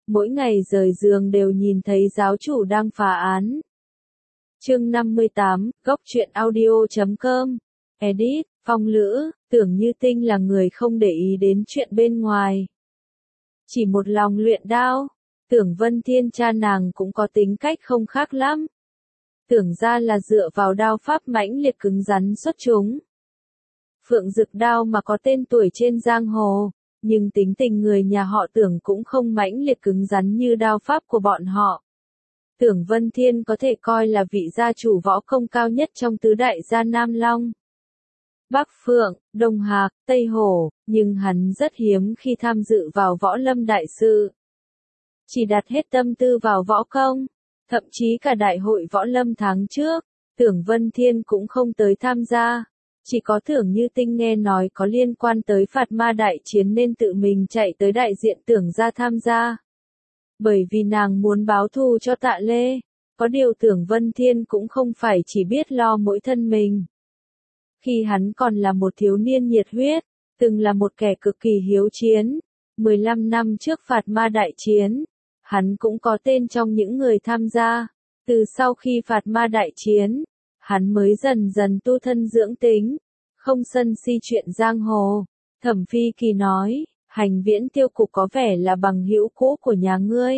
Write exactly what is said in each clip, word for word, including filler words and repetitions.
mỗi ngày rời giường đều nhìn thấy giáo chủ đang phá án. Chương năm mươi tám, góc truyện audio chấm com. Edit, Phong Lữ, Tưởng Như Tinh là người không để ý đến chuyện bên ngoài. Chỉ một lòng luyện đao, Tưởng Vân Thiên cha nàng cũng có tính cách không khác lắm. Tưởng ra là dựa vào đao pháp mãnh liệt cứng rắn xuất chúng. Phượng Dực đao mà có tên tuổi trên giang hồ, nhưng tính tình người nhà họ Tưởng cũng không mãnh liệt cứng rắn như đao pháp của bọn họ. Tưởng Vân Thiên có thể coi là vị gia chủ võ công cao nhất trong tứ đại gia Nam Long, Bắc Phượng, Đông Hạc, Tây Hổ, nhưng hắn rất hiếm khi tham dự vào võ lâm đại sự. Chỉ đặt hết tâm tư vào võ công, thậm chí cả đại hội võ lâm tháng trước, Tưởng Vân Thiên cũng không tới tham gia. Chỉ có Tưởng Như Tinh nghe nói có liên quan tới Phạt Ma đại chiến nên tự mình chạy tới đại diện Tưởng gia tham gia. Bởi vì nàng muốn báo thù cho Tạ Lê, có điều Tưởng Vân Thiên cũng không phải chỉ biết lo mỗi thân mình. Khi hắn còn là một thiếu niên nhiệt huyết, từng là một kẻ cực kỳ hiếu chiến, mười lăm năm trước Phạt Ma đại chiến, hắn cũng có tên trong những người tham gia. Từ sau khi Phạt Ma đại chiến, hắn mới dần dần tu thân dưỡng tính, không sân si chuyện giang hồ. Thẩm Phi Kỳ nói, Hành Viễn Tiêu Cục có vẻ là bằng hữu cũ của nhà ngươi.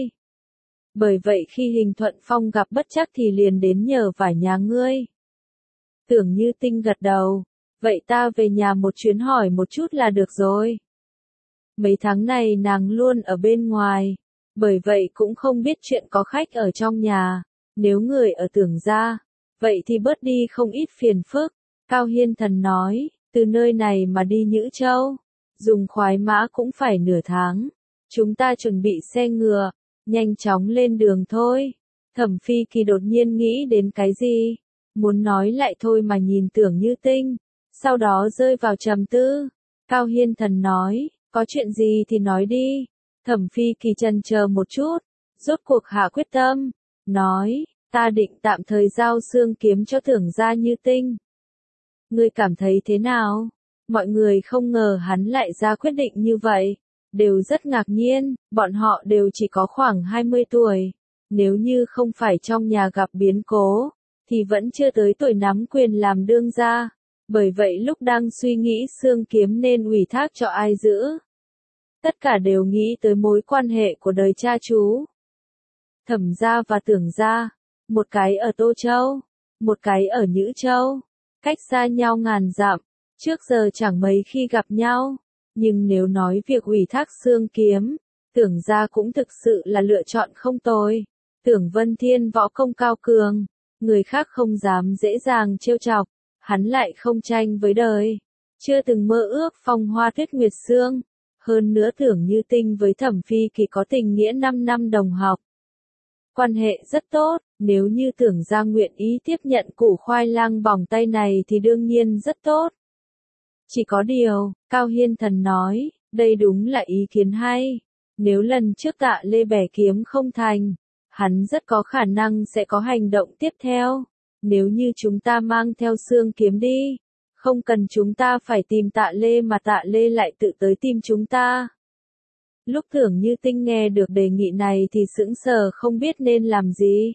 Bởi vậy khi Hình Thuận Phong gặp bất trắc thì liền đến nhờ vả nhà ngươi. Tưởng Như Tinh gật đầu, vậy ta về nhà một chuyến hỏi một chút là được rồi. Mấy tháng này nàng luôn ở bên ngoài, bởi vậy cũng không biết chuyện có khách ở trong nhà. Nếu người ở Tưởng gia, vậy thì bớt đi không ít phiền phức. Cao Hiên Thần nói, từ nơi này mà đi Nhữ Châu, dùng khoái mã cũng phải nửa tháng. Chúng ta chuẩn bị xe ngựa, nhanh chóng lên đường thôi. Thẩm Phi Kỳ đột nhiên nghĩ đến cái gì, muốn nói lại thôi mà nhìn Tưởng Như Tinh, sau đó rơi vào trầm tư. Cao Hiên Thần nói, có chuyện gì thì nói đi. Thẩm Phi Kỳ chần chờ một chút, rốt cuộc hạ quyết tâm, nói, ta định tạm thời giao xương kiếm cho Tưởng gia Như Tinh. Ngươi cảm thấy thế nào? Mọi người không ngờ hắn lại ra quyết định như vậy, đều rất ngạc nhiên, bọn họ đều chỉ có khoảng hai mươi tuổi. Nếu như không phải trong nhà gặp biến cố, thì vẫn chưa tới tuổi nắm quyền làm đương gia. Bởi vậy lúc đang suy nghĩ xương kiếm nên ủy thác cho ai giữ, tất cả đều nghĩ tới mối quan hệ của đời cha chú. Thẩm gia và Tưởng gia, một cái ở Tô Châu, một cái ở Nhữ Châu, cách xa nhau ngàn dặm, trước giờ chẳng mấy khi gặp nhau. Nhưng nếu nói việc ủy thác xương kiếm, Tưởng gia cũng thực sự là lựa chọn không tồi. Tưởng Vân Thiên võ công cao cường, người khác không dám dễ dàng trêu chọc, hắn lại không tranh với đời, chưa từng mơ ước phong hoa tuyết nguyệt xương. Hơn nữa Tưởng Như Tinh với Thẩm Phi Kỳ có tình nghĩa năm năm đồng học, quan hệ rất tốt. Nếu như Tưởng gia nguyện ý tiếp nhận củ khoai lang bỏng tay này thì đương nhiên rất tốt. Chỉ có điều, Cao Hiên Thần nói, đây đúng là ý kiến hay. Nếu lần trước Tạ Lê bẻ kiếm không thành, hắn rất có khả năng sẽ có hành động tiếp theo. Nếu như chúng ta mang theo xương kiếm đi, không cần chúng ta phải tìm Tạ Lê mà Tạ Lê lại tự tới tìm chúng ta. Lúc Tưởng Như Tinh nghe được đề nghị này thì sững sờ không biết nên làm gì.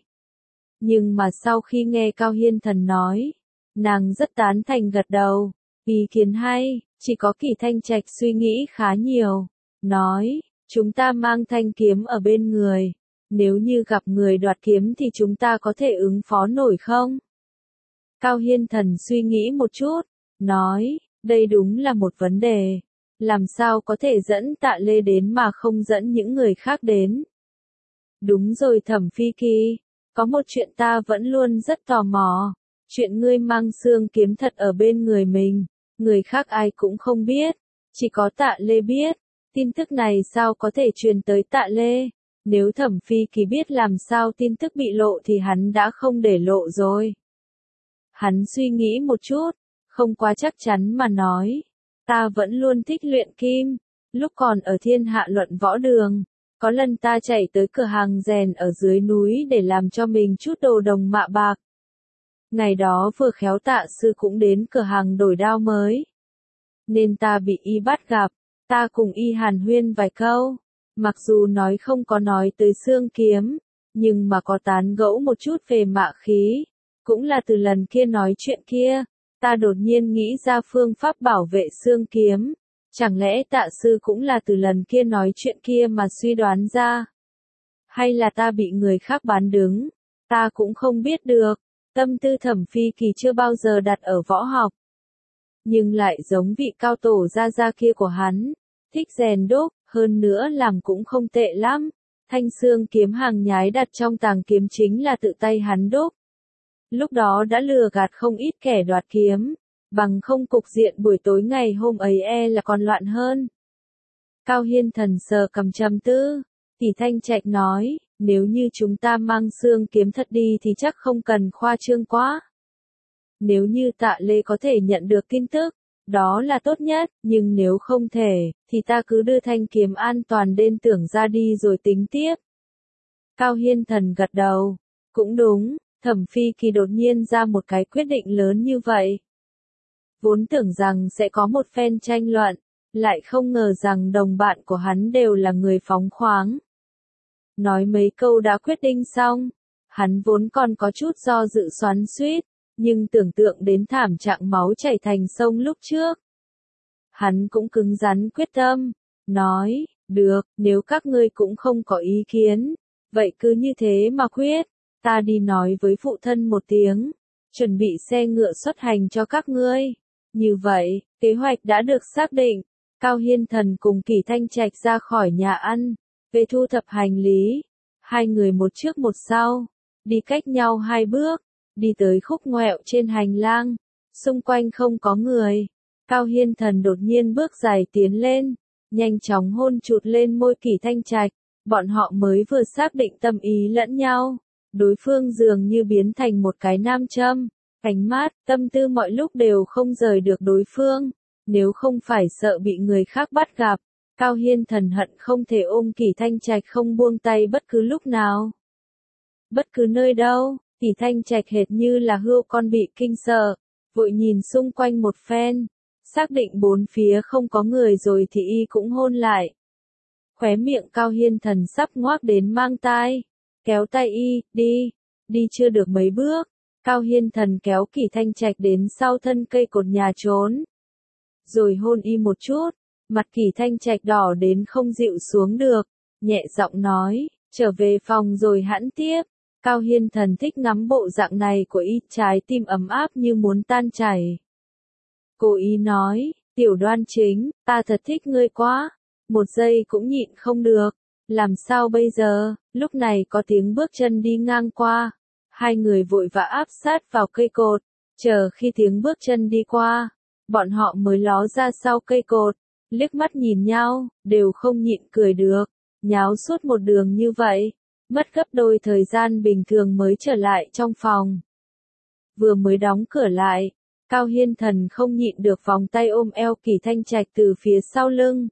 Nhưng mà sau khi nghe Cao Hiên Thần nói, nàng rất tán thành gật đầu. Ý kiến hay, chỉ có Kỳ Thanh Trạch suy nghĩ khá nhiều. Nói, chúng ta mang thanh kiếm ở bên người. Nếu như gặp người đoạt kiếm thì chúng ta có thể ứng phó nổi không? Cao Hiên Thần suy nghĩ một chút, nói, đây đúng là một vấn đề. Làm sao có thể dẫn Tạ Lê đến mà không dẫn những người khác đến? Đúng rồi Thẩm Phi Kỳ, có một chuyện ta vẫn luôn rất tò mò. Chuyện ngươi mang xương kiếm thật ở bên người mình, người khác ai cũng không biết, chỉ có Tạ Lê biết. Tin tức này sao có thể truyền tới Tạ Lê? Nếu Thẩm Phi Kỳ biết làm sao tin tức bị lộ thì hắn đã không để lộ rồi. Hắn suy nghĩ một chút, không quá chắc chắn mà nói, ta vẫn luôn thích luyện kim. Lúc còn ở Thiên Hạ Luận Võ Đường, có lần ta chạy tới cửa hàng rèn ở dưới núi để làm cho mình chút đồ đồng mạ bạc. Ngày đó vừa khéo Tạ sư cũng đến cửa hàng đổi đao mới, nên ta bị y bắt gặp. Ta cùng y hàn huyên vài câu, Mặc dù nói không có nói tới xương kiếm, nhưng mà có tán gẫu một chút về mạ khí, cũng là từ lần kia nói chuyện kia, ta đột nhiên nghĩ ra phương pháp bảo vệ xương kiếm, chẳng lẽ tạ sư cũng là từ lần kia nói chuyện kia mà suy đoán ra? Hay là ta bị người khác bán đứng? Ta cũng không biết được, tâm tư Thẩm Phi Kỳ chưa bao giờ đặt ở võ học. Nhưng lại giống vị cao tổ gia gia kia của hắn, thích rèn đúc, hơn nữa làm cũng không tệ lắm. Thanh xương kiếm hàng nhái đặt trong tàng kiếm chính là tự tay hắn đúc. Lúc đó đã lừa gạt không ít kẻ đoạt kiếm, bằng không cục diện buổi tối ngày hôm ấy e là còn loạn hơn. Cao Hiên Thần sờ cầm trầm tư, Tỷ Thanh Trạch nói, nếu như chúng ta mang xương kiếm thật đi thì chắc không cần khoa trương quá. Nếu như Tạ Lê có thể nhận được tin tức, đó là tốt nhất, nhưng nếu không thể, thì ta cứ đưa thanh kiếm an toàn đến tưởng ra đi rồi tính tiếp. Cao Hiên Thần gật đầu, cũng đúng, Thẩm Phi Kỳ đột nhiên ra một cái quyết định lớn như vậy. Vốn tưởng rằng sẽ có một phen tranh luận, lại không ngờ rằng đồng bạn của hắn đều là người phóng khoáng. Nói mấy câu đã quyết định xong, hắn vốn còn có chút do dự xoắn xuýt, nhưng tưởng tượng đến thảm trạng máu chảy thành sông lúc trước. Hắn cũng cứng rắn quyết tâm, nói, được, nếu các ngươi cũng không có ý kiến, vậy cứ như thế mà quyết, ta đi nói với phụ thân một tiếng, chuẩn bị xe ngựa xuất hành cho các ngươi. Như vậy, kế hoạch đã được xác định, Cao Hiên Thần cùng Kỷ Thanh Trạch ra khỏi nhà ăn, về thu thập hành lý, hai người một trước một sau, đi cách nhau hai bước, đi tới khúc ngoẹo trên hành lang, xung quanh không có người. Cao Hiên Thần đột nhiên bước dài tiến lên, nhanh chóng hôn chụt lên môi Kỷ Thanh Trạch, bọn họ mới vừa xác định tâm ý lẫn nhau, đối phương dường như biến thành một cái nam châm, ánh mắt, tâm tư mọi lúc đều không rời được đối phương, nếu không phải sợ bị người khác bắt gặp, Cao Hiên Thần hận không thể ôm Kỷ Thanh Trạch không buông tay bất cứ lúc nào. Bất cứ nơi đâu, Kỷ Thanh Trạch hệt như là hươu con bị kinh sợ, vội nhìn xung quanh một phen, xác định bốn phía không có người rồi thì y cũng hôn lại. Khóe miệng Cao Hiên Thần sắp ngoác đến mang tai, kéo tay y, đi, đi chưa được mấy bước, Cao Hiên Thần kéo Kỷ Thanh Trạch đến sau thân cây cột nhà trốn. Rồi hôn y một chút, mặt Kỷ Thanh Trạch đỏ đến không dịu xuống được, nhẹ giọng nói, trở về phòng rồi hẵng tiếp. Cao Hiên Thần thích ngắm bộ dạng này của y, trái tim ấm áp như muốn tan chảy. Cô ý nói, Tiểu Đoan Chính, ta thật thích ngươi quá, một giây cũng nhịn không được, làm sao bây giờ, lúc này có tiếng bước chân đi ngang qua, hai người vội vã áp sát vào cây cột, chờ khi tiếng bước chân đi qua, bọn họ mới ló ra sau cây cột, liếc mắt nhìn nhau, đều không nhịn cười được, nháo suốt một đường như vậy, mất gấp đôi thời gian bình thường mới trở lại trong phòng. Vừa mới đóng cửa lại, Cao Hiên Thần không nhịn được vòng tay ôm eo Kỷ Thanh Trạch từ phía sau lưng.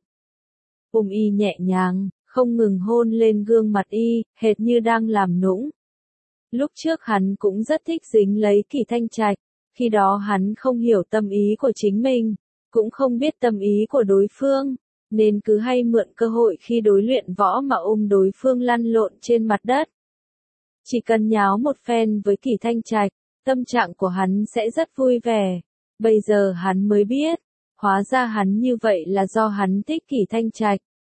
Ôm y nhẹ nhàng, không ngừng hôn lên gương mặt y, hệt như đang làm nũng. Lúc trước hắn cũng rất thích dính lấy Kỷ Thanh Trạch, khi đó hắn không hiểu tâm ý của chính mình, cũng không biết tâm ý của đối phương, nên cứ hay mượn cơ hội khi đối luyện võ mà ôm đối phương lăn lộn trên mặt đất. Chỉ cần nháo một phen với Kỷ Thanh Trạch, tâm trạng của hắn sẽ rất vui vẻ. Bây giờ hắn mới biết, hóa ra hắn như vậy là do hắn thích Kỷ Thanh Trạch.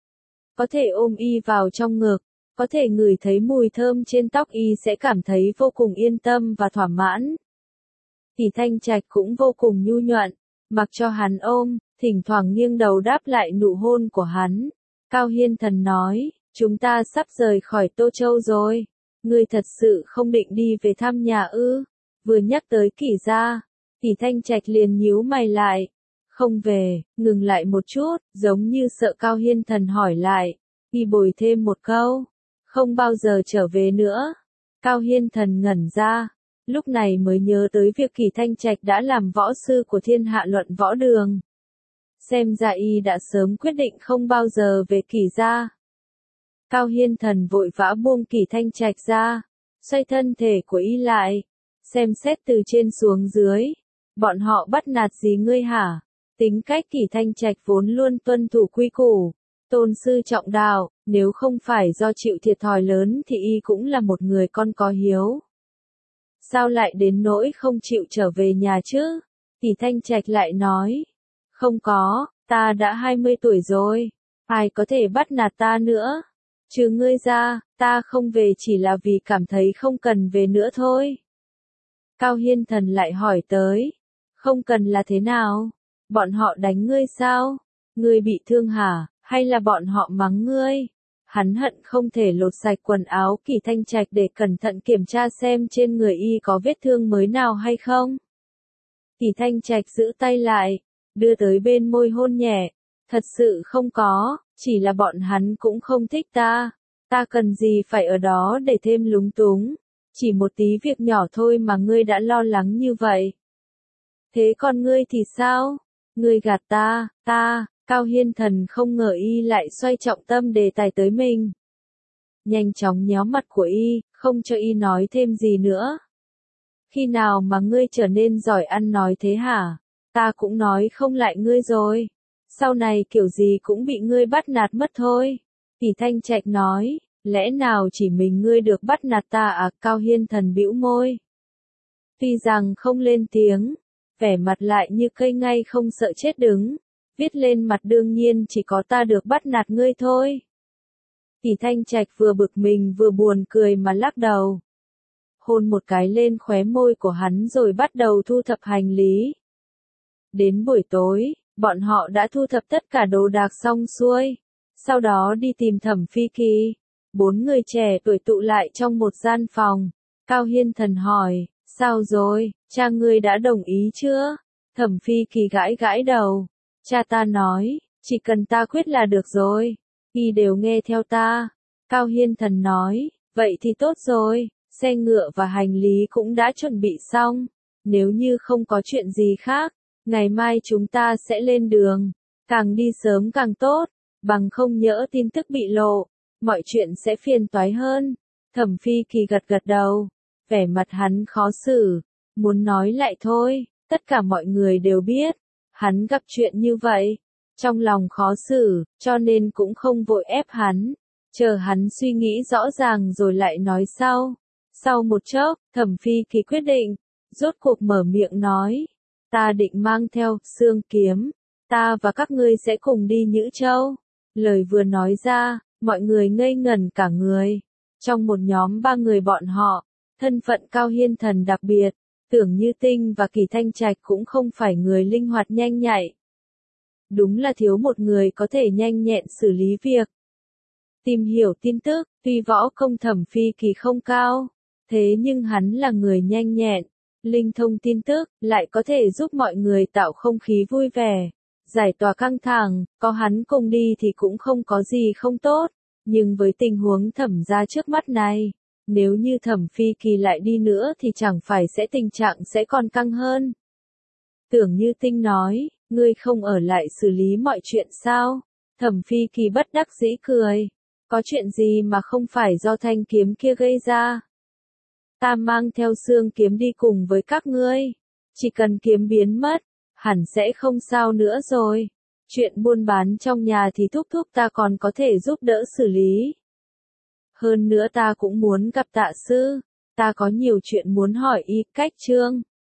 Có thể ôm y vào trong ngực, có thể ngửi thấy mùi thơm trên tóc y sẽ cảm thấy vô cùng yên tâm và thỏa mãn. Kỷ Thanh Trạch cũng vô cùng nhu nhuận, mặc cho hắn ôm, thỉnh thoảng nghiêng đầu đáp lại nụ hôn của hắn. Cao Hiên Thần nói, chúng ta sắp rời khỏi Tô Châu rồi, ngươi thật sự không định đi về thăm nhà ư? Vừa nhắc tới Kỷ gia, Kỷ Thanh Trạch liền nhíu mày lại, không về, ngừng lại một chút, giống như sợ Cao Hiên Thần hỏi lại, y bồi thêm một câu, không bao giờ trở về nữa. Cao Hiên Thần ngẩn ra, lúc này mới nhớ tới việc Kỷ Thanh Trạch đã làm võ sư của Thiên Hạ Luận Võ Đường. Xem ra y đã sớm quyết định không bao giờ về Kỷ gia. Cao Hiên Thần vội vã buông Kỷ Thanh Trạch ra, xoay thân thể của y lại, xem xét từ trên xuống dưới, bọn họ bắt nạt gì ngươi hả? Tính cách Kỷ Thanh Trạch vốn luôn tuân thủ quy củ, tôn sư trọng đạo, Nếu không phải do chịu thiệt thòi lớn thì y cũng là một người con có hiếu. Sao lại đến nỗi không chịu trở về nhà chứ? Kỳ Thanh Trạch lại nói. Không có, ta đã hai mươi tuổi rồi. Ai có thể bắt nạt ta nữa? Trừ ngươi ra, ta không về chỉ là vì cảm thấy không cần về nữa thôi. Cao Hiên Thần lại hỏi tới. Không cần là thế nào? Bọn họ đánh ngươi sao? Ngươi bị thương hả? Hay là bọn họ mắng ngươi? Hắn hận không thể lột sạch quần áo Kỳ Thanh Trạch để cẩn thận kiểm tra xem trên người y có vết thương mới nào hay không. Kỳ Thanh Trạch giữ tay lại, đưa tới bên môi hôn nhẹ. Thật sự không có, chỉ là bọn hắn cũng không thích ta. Ta cần gì phải ở đó để thêm lúng túng. Chỉ một tí việc nhỏ thôi mà ngươi đã lo lắng như vậy. Thế còn ngươi thì sao? Ngươi gạt ta, ta, Cao Hiên Thần không ngờ y lại xoay trọng tâm đề tài tới mình. Nhanh chóng nhéo mặt của y, không cho y nói thêm gì nữa. Khi nào mà ngươi trở nên giỏi ăn nói thế hả? Ta cũng nói không lại ngươi rồi. Sau này kiểu gì cũng bị ngươi bắt nạt mất thôi. Kỳ Thanh Trạch nói, lẽ nào chỉ mình ngươi được bắt nạt ta à? Cao Hiên Thần bĩu môi. Tuy rằng không lên tiếng, vẻ mặt lại như cây ngay không sợ chết đứng. Viết lên mặt đương nhiên chỉ có ta được bắt nạt ngươi thôi. Kỳ Thanh Trạch vừa bực mình vừa buồn cười mà lắc đầu. Hôn một cái lên khóe môi của hắn rồi bắt đầu thu thập hành lý. Đến buổi tối, bọn họ đã thu thập tất cả đồ đạc xong xuôi. Sau đó đi tìm Thẩm Phi Kỳ. Bốn người trẻ tuổi tụ lại trong một gian phòng. Cao Hiên Thần hỏi, sao rồi, cha ngươi đã đồng ý chưa? Thẩm Phi Kỳ gãi gãi đầu. Cha ta nói, chỉ cần ta quyết là được rồi. Y đều nghe theo ta. Cao Hiên Thần nói, vậy thì tốt rồi, xe ngựa và hành lý cũng đã chuẩn bị xong. Nếu như không có chuyện gì khác, ngày mai chúng ta sẽ lên đường. Càng đi sớm càng tốt, bằng không nhỡ tin tức bị lộ, mọi chuyện sẽ phiền toái hơn. Thẩm Phi Kỳ gật gật đầu, vẻ mặt hắn khó xử, muốn nói lại thôi, tất cả mọi người đều biết. Hắn gặp chuyện như vậy, trong lòng khó xử, cho nên cũng không vội ép hắn, chờ hắn suy nghĩ rõ ràng rồi lại nói sau. Sau một chốc, Thẩm Phi Kỳ quyết định, rốt cuộc mở miệng nói, ta định mang theo xương kiếm, ta và các ngươi sẽ cùng đi Nhữ Châu. Lời vừa nói ra, mọi người ngây ngẩn cả người. Trong một nhóm ba người bọn họ, thân phận Cao Hiên Thần đặc biệt. Tưởng Như Tinh và Kỳ Thanh Trạch cũng không phải người linh hoạt nhanh nhạy. Đúng là thiếu một người có thể nhanh nhẹn xử lý việc. Tìm hiểu tin tức, tuy võ công Thẩm Phi Kỳ không cao, thế nhưng hắn là người nhanh nhẹn, linh thông tin tức, lại có thể giúp mọi người tạo không khí vui vẻ, giải tỏa căng thẳng, có hắn cùng đi thì cũng không có gì không tốt, nhưng với tình huống Thẩm gia trước mắt này, nếu như Thẩm Phi Kỳ lại đi nữa thì chẳng phải sẽ tình trạng sẽ còn căng hơn. Tưởng Như Tinh nói, ngươi không ở lại xử lý mọi chuyện sao? Thẩm Phi Kỳ bất đắc dĩ cười. Có chuyện gì mà không phải do thanh kiếm kia gây ra? Ta mang theo xương kiếm đi cùng với các ngươi. Chỉ cần kiếm biến mất, hẳn sẽ không sao nữa rồi. Chuyện buôn bán trong nhà thì thúc thúc ta còn có thể giúp đỡ xử lý. Hơn nữa ta cũng muốn gặp Tạ sư, ta có nhiều chuyện muốn hỏi y. Cách Trương